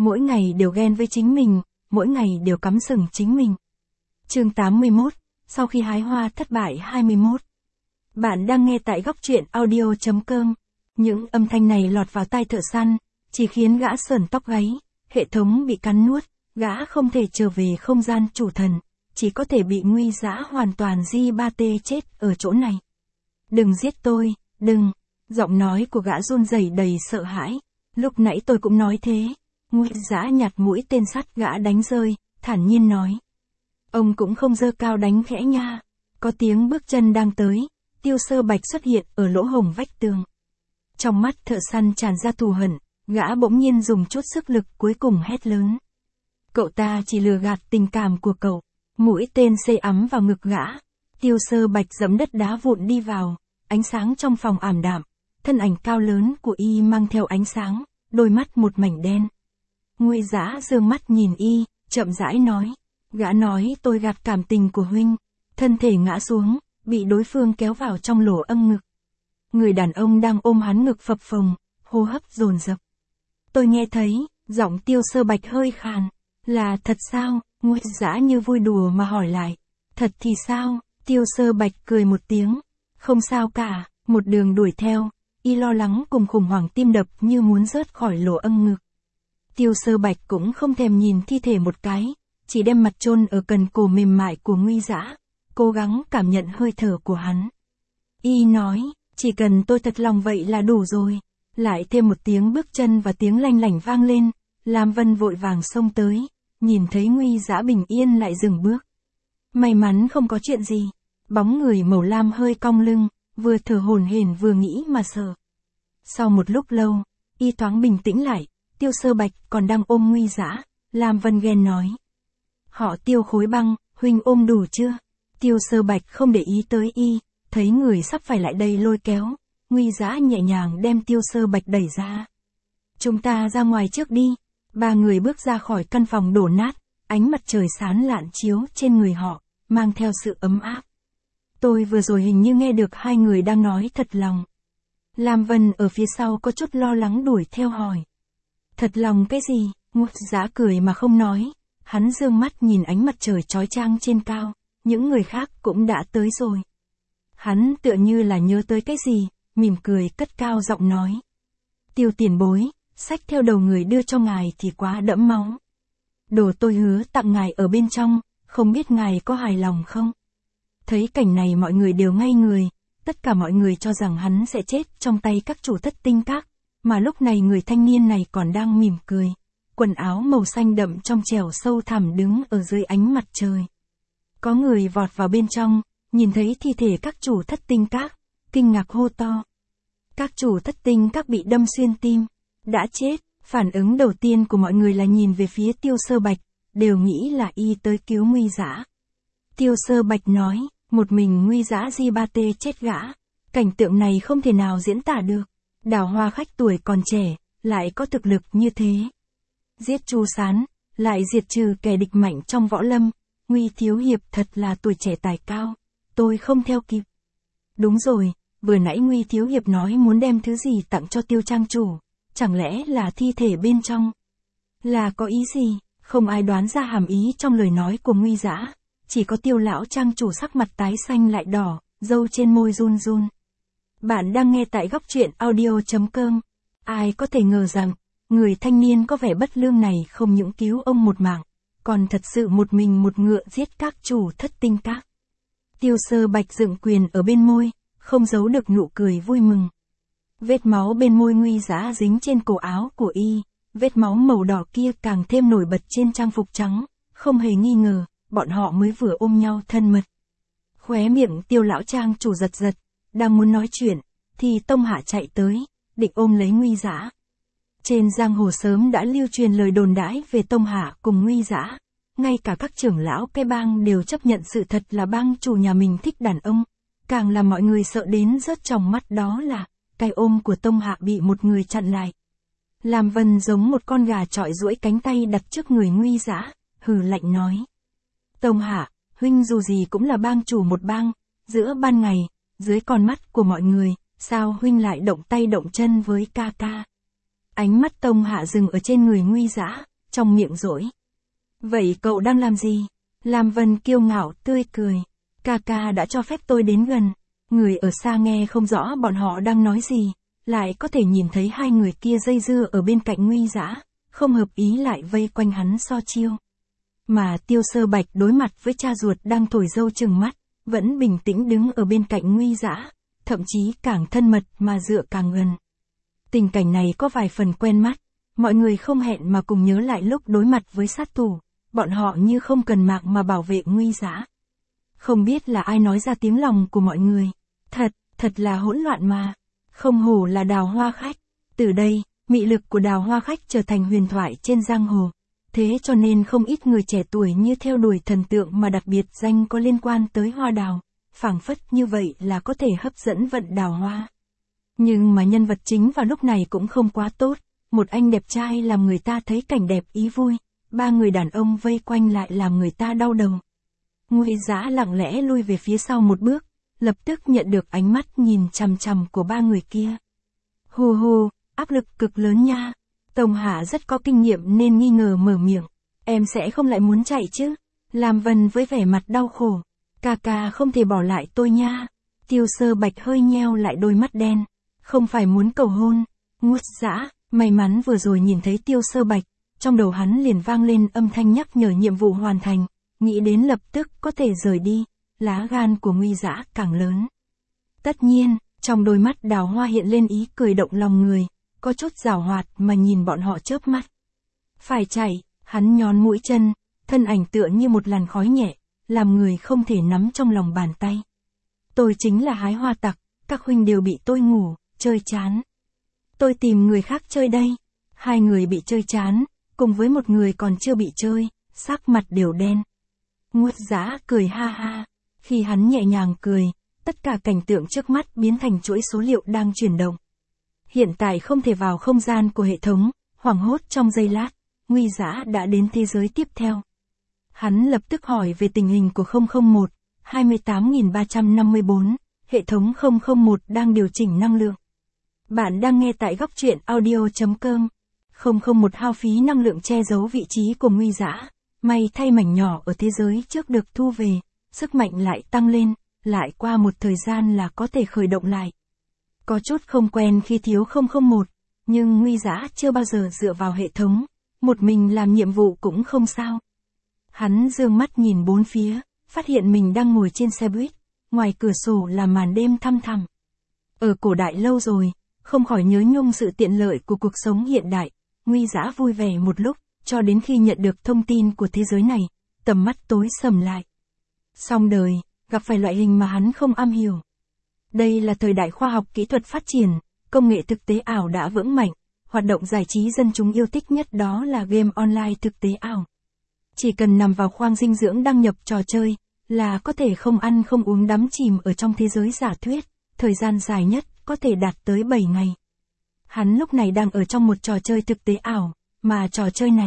mỗi ngày đều ghen với chính mình, mỗi ngày đều cắm sừng chính mình. Chương 81, sau khi hái hoa thất bại 21. Bạn đang nghe tại góc truyện audio.com. Những âm thanh này lọt vào tai thợ săn, chỉ khiến gã sởn tóc gáy, hệ thống bị cắn nuốt, gã không thể trở về không gian chủ thần, chỉ có thể bị nguy dã hoàn toàn G3T chết ở chỗ này. Đừng giết tôi, đừng. Giọng nói của gã run rẩy đầy sợ hãi. Lúc nãy tôi cũng nói thế. Nguy dã nhặt mũi tên sắt gã đánh rơi, thản nhiên nói. Ông cũng không giơ cao đánh khẽ nha. Có tiếng bước chân đang tới, Tiêu Sơ Bạch xuất hiện ở lỗ hổng vách tường. Trong mắt thợ săn tràn ra thù hận, gã bỗng nhiên dùng chút sức lực cuối cùng hét lớn. Cậu ta chỉ lừa gạt tình cảm của cậu. Mũi tên xây ấm vào ngực gã. Tiêu Sơ Bạch giẫm đất đá vụn đi vào, ánh sáng trong phòng ảm đạm, thân ảnh cao lớn của y mang theo ánh sáng, đôi mắt một mảnh đen. Nguy dã dương mắt nhìn y, chậm rãi nói. Gã nói tôi gạt cảm tình của huynh. Thân thể ngã xuống, bị đối phương kéo vào trong lỗ âm ngực. Người đàn ông đang ôm hắn ngực phập phồng, hô hấp dồn dập. Tôi nghe thấy, giọng Tiêu Sơ Bạch hơi khàn. Là thật sao? Nguy dã như vui đùa mà hỏi lại. Thật thì sao? Tiêu Sơ Bạch cười một tiếng. Không sao cả, một đường đuổi theo, y lo lắng cùng khủng hoảng tim đập như muốn rớt khỏi lỗ âm ngực. Tiêu Sơ Bạch cũng không thèm nhìn thi thể một cái, chỉ đem mặt chôn ở cần cổ mềm mại của nguy dã, cố gắng cảm nhận hơi thở của hắn. Y nói, chỉ cần tôi thật lòng vậy là đủ rồi. Lại thêm một tiếng bước chân và tiếng lanh lảnh vang lên, Lam Vân vội vàng xông tới, nhìn thấy nguy dã bình yên lại dừng bước. May mắn không có chuyện gì. Bóng người màu lam hơi cong lưng, vừa thở hổn hển vừa nghĩ mà sợ. Sau một lúc lâu, y thoáng bình tĩnh lại, Tiêu Sơ Bạch còn đang ôm nguy dã, Lam Vân ghen nói. Họ Tiêu Khối Băng, huynh ôm đủ chưa? Tiêu Sơ Bạch không để ý tới y, thấy người sắp phải lại đây lôi kéo, nguy dã nhẹ nhàng đem Tiêu Sơ Bạch đẩy ra. Chúng ta ra ngoài trước đi. Ba người bước ra khỏi căn phòng đổ nát, ánh mặt trời sáng lạn chiếu trên người họ, mang theo sự ấm áp. Tôi vừa rồi hình như nghe được hai người đang nói thật lòng. Lam Vân ở phía sau có chút lo lắng đuổi theo hỏi. Thật lòng cái gì? Nguy dã cười mà không nói. Hắn dương mắt nhìn ánh mặt trời chói chang trên cao. Những người khác cũng đã tới rồi. Hắn tựa như là nhớ tới cái gì, mỉm cười cất cao giọng nói. Tiêu tiền bối, xách theo đầu người đưa cho ngài thì quá đẫm máu. Đồ tôi hứa tặng ngài ở bên trong, không biết ngài có hài lòng không? Thấy cảnh này mọi người đều ngây người, tất cả mọi người cho rằng hắn sẽ chết trong tay các chủ thất tinh các, mà lúc này người thanh niên này còn đang mỉm cười. Quần áo màu xanh đậm trong trẻo sâu thẳm đứng ở dưới ánh mặt trời. Có người vọt vào bên trong, nhìn thấy thi thể các chủ thất tinh các, kinh ngạc hô to. Các chủ thất tinh các bị đâm xuyên tim, đã chết. Phản ứng đầu tiên của mọi người là nhìn về phía Tiêu Sơ Bạch, đều nghĩ là y tới cứu nguy dã. Tiêu Sơ Bạch nói, một mình nguy dã G3T chết gã. Cảnh tượng này không thể nào diễn tả được. Đào Hoa Khách tuổi còn trẻ, lại có thực lực như thế. Giết Chu Sán, lại diệt trừ kẻ địch mạnh trong võ lâm. Nguy thiếu hiệp thật là tuổi trẻ tài cao. Tôi không theo kịp. Đúng rồi, vừa nãy Nguy thiếu hiệp nói muốn đem thứ gì tặng cho Tiêu trang chủ. Chẳng lẽ là thi thể bên trong? Là có ý gì? Không ai đoán ra hàm ý trong lời nói của nguy dã. Chỉ có Tiêu lão trang chủ sắc mặt tái xanh lại đỏ, râu trên môi run run. Bạn đang nghe tại góc truyện audio.com. Ai có thể ngờ rằng, người thanh niên có vẻ bất lương này không những cứu ông một mạng, còn thật sự một mình một ngựa giết các chủ thất tinh các. Tiêu Sơ Bạch dựng quyền ở bên môi, không giấu được nụ cười vui mừng. Vết máu bên môi nguy dã dính trên cổ áo của y, vết máu màu đỏ kia càng thêm nổi bật trên trang phục trắng, không hề nghi ngờ, bọn họ mới vừa ôm nhau thân mật. Khóe miệng Tiêu lão trang chủ giật giật, đang muốn nói chuyện, thì Tông Hạ chạy tới, định ôm lấy nguy dã. Trên giang hồ sớm đã lưu truyền lời đồn đãi về Tông Hạ cùng nguy dã, ngay cả các trưởng lão cái bang đều chấp nhận sự thật là bang chủ nhà mình thích đàn ông, càng làm mọi người sợ đến rớt trong mắt đó là cái ôm của Tông Hạ bị một người chặn lại. Lam Vân giống một con gà trọi duỗi cánh tay đặt trước người nguy dã, hừ lạnh nói. Tông Hạ, huynh dù gì cũng là bang chủ một bang, giữa ban ngày, dưới con mắt của mọi người, sao huynh lại động tay động chân với ca ca? Ánh mắt Tông Hạ dừng ở trên người nguy dã, trong miệng dỗi. Vậy cậu đang làm gì? Lam Vân kiêu ngạo tươi cười. Ca ca đã cho phép tôi đến gần. Người ở xa nghe không rõ bọn họ đang nói gì, lại có thể nhìn thấy hai người kia dây dưa ở bên cạnh Nguy Dã, không hợp ý lại vây quanh hắn so chiêu. Mà Tiêu Sơ Bạch đối mặt với cha ruột đang thổi dâu chừng mắt, vẫn bình tĩnh đứng ở bên cạnh Nguy Dã, thậm chí càng thân mật mà dựa càng gần. Tình cảnh này có vài phần quen mắt, mọi người không hẹn mà cùng nhớ lại lúc đối mặt với sát thủ, bọn họ như không cần mạng mà bảo vệ Nguy Dã. Không biết là ai nói ra tiếng lòng của mọi người. Thật là hỗn loạn mà. Không hổ là Đào Hoa Khách. Từ đây, mị lực của Đào Hoa Khách trở thành huyền thoại trên giang hồ. Thế cho nên không ít người trẻ tuổi như theo đuổi thần tượng mà đặc biệt danh có liên quan tới hoa đào, phảng phất như vậy là có thể hấp dẫn vận đào hoa. Nhưng mà nhân vật chính vào lúc này cũng không quá tốt, một anh đẹp trai làm người ta thấy cảnh đẹp ý vui, ba người đàn ông vây quanh lại làm người ta đau đầu. Nguy Dã lặng lẽ lui về phía sau một bước, lập tức nhận được ánh mắt nhìn chằm chằm của ba người kia. Hù hù, áp lực cực lớn nha. Tông Hạ rất có kinh nghiệm nên nghi ngờ mở miệng. Em sẽ không lại muốn chạy chứ? Lam Vân với vẻ mặt đau khổ. Ca ca không thể bỏ lại tôi nha. Tiêu Sơ Bạch hơi nheo lại đôi mắt đen. Không phải muốn cầu hôn. Nguy Dã, may mắn vừa rồi nhìn thấy Tiêu Sơ Bạch, trong đầu hắn liền vang lên âm thanh nhắc nhở nhiệm vụ hoàn thành, nghĩ đến lập tức có thể rời đi, lá gan của Nguy Dã càng lớn. Tất nhiên, trong đôi mắt Đào Hoa hiện lên ý cười động lòng người, có chút giảo hoạt mà nhìn bọn họ chớp mắt. Phải chạy, hắn nhón mũi chân, thân ảnh tựa như một làn khói nhẹ, làm người không thể nắm trong lòng bàn tay. Tôi chính là hái hoa tặc, các huynh đều bị tôi ngủ, chơi chán. Tôi tìm người khác chơi đây. Hai người bị chơi chán, cùng với một người còn chưa bị chơi, sắc mặt đều đen. Nguy Dã cười ha ha. Khi hắn nhẹ nhàng cười, tất cả cảnh tượng trước mắt biến thành chuỗi số liệu đang chuyển động. Hiện tại không thể vào không gian của hệ thống, hoảng hốt trong giây lát, Nguy Dã đã đến thế giới tiếp theo. Hắn lập tức hỏi về tình hình của 001, 28354, hệ thống 001 đang điều chỉnh năng lượng. Bạn đang nghe tại góc truyện audio.com. 001 hao phí năng lượng che giấu vị trí của Nguy Dã, may thay mảnh nhỏ ở thế giới trước được thu về, sức mạnh lại tăng lên, lại qua một thời gian là có thể khởi động lại. Có chút không quen khi thiếu 001, nhưng Nguy Dã chưa bao giờ dựa vào hệ thống, một mình làm nhiệm vụ cũng không sao. Hắn dương mắt nhìn bốn phía, phát hiện mình đang ngồi trên xe buýt, ngoài cửa sổ là màn đêm thăm thẳm. Ở cổ đại lâu rồi, không khỏi nhớ nhung sự tiện lợi của cuộc sống hiện đại, Nguy Dã vui vẻ một lúc, cho đến khi nhận được thông tin của thế giới này, tầm mắt tối sầm lại. Xong đời, gặp phải loại hình mà hắn không am hiểu. Đây là thời đại khoa học kỹ thuật phát triển, công nghệ thực tế ảo đã vững mạnh, hoạt động giải trí dân chúng yêu thích nhất đó là game online thực tế ảo. Chỉ cần nằm vào khoang dinh dưỡng đăng nhập trò chơi, là có thể không ăn không uống đắm chìm ở trong thế giới giả thuyết, thời gian dài nhất có thể đạt tới 7 ngày. Hắn lúc này đang ở trong một trò chơi thực tế ảo, mà trò chơi này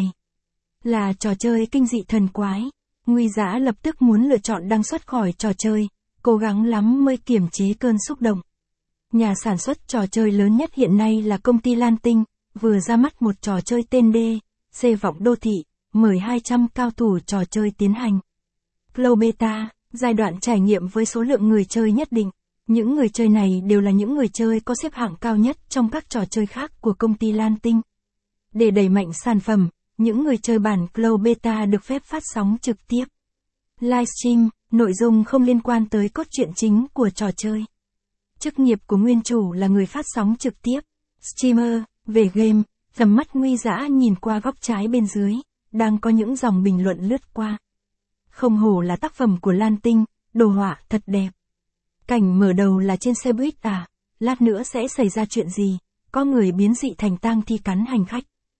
là trò chơi kinh dị thần quái. Nguy Dã lập tức muốn lựa chọn đăng xuất khỏi trò chơi, cố gắng lắm mới kiềm chế cơn xúc động. Nhà sản xuất trò chơi lớn nhất hiện nay là công ty Lan Tinh, vừa ra mắt một trò chơi tên D.C. Vọng Đô Thị, mời 200 cao thủ trò chơi tiến hành Flow Beta, giai đoạn trải nghiệm với số lượng người chơi nhất định. Những người chơi này đều là những người chơi có xếp hạng cao nhất trong các trò chơi khác của công ty Lan Tinh. Để đẩy mạnh sản phẩm, những người chơi bản Flow Beta được phép phát sóng trực tiếp livestream, nội dung không liên quan tới cốt truyện chính của trò chơi. Chức nghiệp của nguyên chủ là người phát sóng trực tiếp, streamer, về game. Tầm mắt Nguy Dã nhìn qua góc trái bên dưới, đang có những dòng bình luận lướt qua. Không hổ là tác phẩm của Lan Tinh, đồ họa thật đẹp. Cảnh mở đầu là trên xe buýt à, lát nữa sẽ xảy ra chuyện gì, có người biến dị thành tang thi cắn hành khách.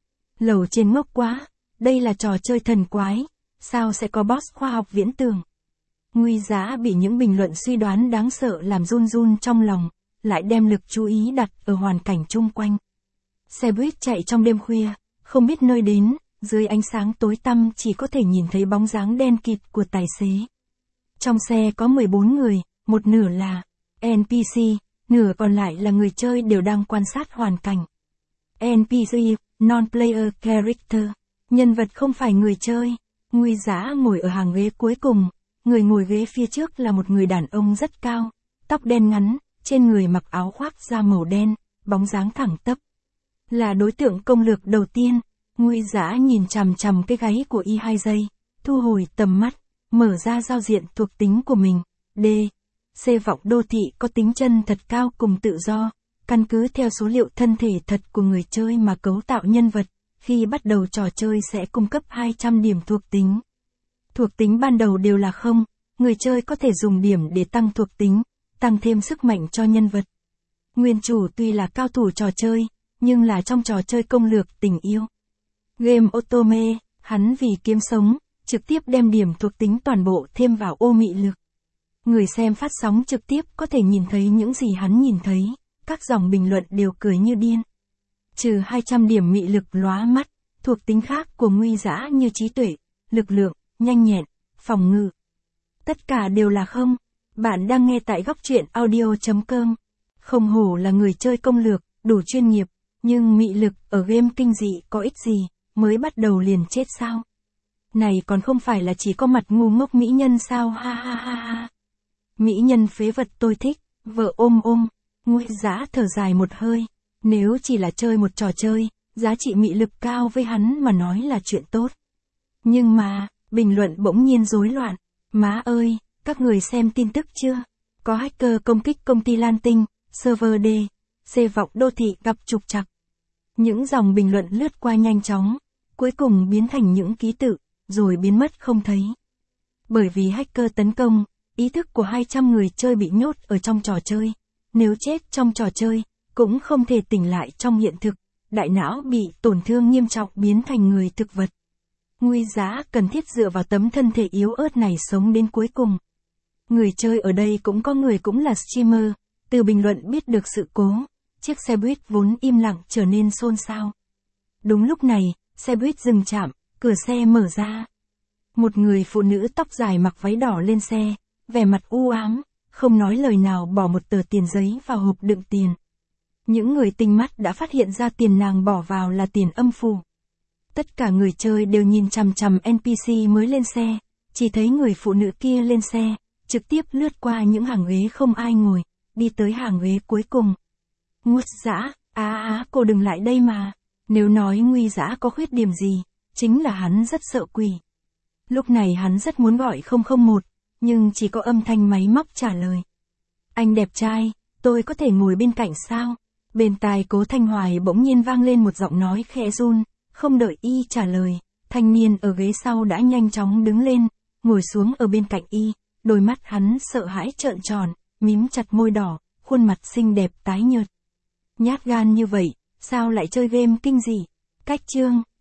Lầu trên ngốc quá, đây là trò chơi thần quái, sao sẽ có boss khoa học viễn tưởng. Nguy Dã bị những bình luận suy đoán đáng sợ làm run run trong lòng, lại đem lực chú ý đặt ở hoàn cảnh chung quanh. Xe buýt chạy trong đêm khuya, không biết nơi đến, dưới ánh sáng tối tăm chỉ có thể nhìn thấy bóng dáng đen kịt của tài xế. Trong xe có 14 người, một nửa là NPC, nửa còn lại là người chơi đều đang quan sát hoàn cảnh. NPC, Non-Player Character, Nhân vật không phải người chơi. Nguy Dã ngồi ở hàng ghế cuối cùng, người ngồi ghế phía trước là một người đàn ông rất cao, tóc đen ngắn, trên người mặc áo khoác da màu đen, bóng dáng thẳng tắp. Là đối tượng công lược đầu tiên, Nguy Dã nhìn chằm chằm cái gáy của y 2 giây, thu hồi tầm mắt, mở ra giao diện thuộc tính của mình. D. C. Vọng đô thị có tính chân thật cao cùng tự do, căn cứ theo số liệu thân thể thật của người chơi mà cấu tạo nhân vật. Khi bắt đầu trò chơi sẽ cung cấp 200 điểm thuộc tính. Thuộc tính ban đầu đều là 0, người chơi có thể dùng điểm để tăng thuộc tính, tăng thêm sức mạnh cho nhân vật. Nguyên chủ tuy là cao thủ trò chơi, nhưng là trong trò chơi công lược tình yêu. Game Otome, hắn vì kiếm sống, trực tiếp đem điểm thuộc tính toàn bộ thêm vào ô mị lực. Người xem phát sóng trực tiếp có thể nhìn thấy những gì hắn nhìn thấy, các dòng bình luận đều cười như điên. Trừ 200 điểm mị lực lóa mắt, thuộc tính khác của Nguy Dã như trí tuệ, lực lượng, nhanh nhẹn, phòng ngự. Tất cả đều là 0. Bạn đang nghe tại góc truyện audio.com. Không hổ là người chơi công lược, đủ chuyên nghiệp, nhưng mị lực ở game kinh dị có ích gì, mới bắt đầu liền chết sao? Này còn không phải là chỉ có mặt ngu ngốc mỹ nhân sao, ha ha ha ha. Mỹ nhân phế vật tôi thích, vợ ôm. Nguy Dã thở dài một hơi. Nếu chỉ là chơi một trò chơi, giá trị mị lực cao với hắn mà nói là chuyện tốt. Nhưng mà, bình luận bỗng nhiên rối loạn. Má ơi, các người xem tin tức chưa? Có hacker công kích công ty Lan Tinh, server D. C. Vọng đô thị gặp trục trặc. Những dòng bình luận lướt qua nhanh chóng, cuối cùng biến thành những ký tự, rồi biến mất không thấy. Bởi vì hacker tấn công, ý thức của 200 người chơi bị nhốt ở trong trò chơi. Nếu chết trong trò chơi, cũng không thể tỉnh lại trong hiện thực, đại não bị tổn thương nghiêm trọng biến thành người thực vật. Nguy Dã cần thiết dựa vào tấm thân thể yếu ớt này sống đến cuối cùng. Người chơi ở đây cũng có người cũng là streamer, từ bình luận biết được sự cố, chiếc xe buýt vốn im lặng trở nên xôn xao. Đúng lúc này, xe buýt dừng chạm, cửa xe mở ra. Một người phụ nữ tóc dài mặc váy đỏ lên xe, vẻ mặt u ám, không nói lời nào bỏ một tờ tiền giấy vào hộp đựng tiền. Những người tinh mắt đã phát hiện ra tiền nàng bỏ vào là tiền âm phủ. Tất cả người chơi đều nhìn chằm chằm NPC mới lên xe, chỉ thấy người phụ nữ kia lên xe, trực tiếp lướt qua những hàng ghế không ai ngồi, đi tới hàng ghế cuối cùng. Nguy Dã, cô đừng lại đây mà. Nếu nói Nguy Dã có khuyết điểm gì, chính là hắn rất sợ quỷ. Lúc này hắn rất muốn gọi 001, nhưng chỉ có âm thanh máy móc trả lời. Anh đẹp trai, tôi có thể ngồi bên cạnh sao? Bên tai Cố Thanh Hoài bỗng nhiên vang lên một giọng nói khẽ run, không đợi y trả lời, thanh niên ở ghế sau đã nhanh chóng đứng lên, ngồi xuống ở bên cạnh y, đôi mắt hắn sợ hãi trợn tròn, mím chặt môi đỏ, khuôn mặt xinh đẹp tái nhợt. Nhát gan như vậy, sao lại chơi game kinh dị? Cách chương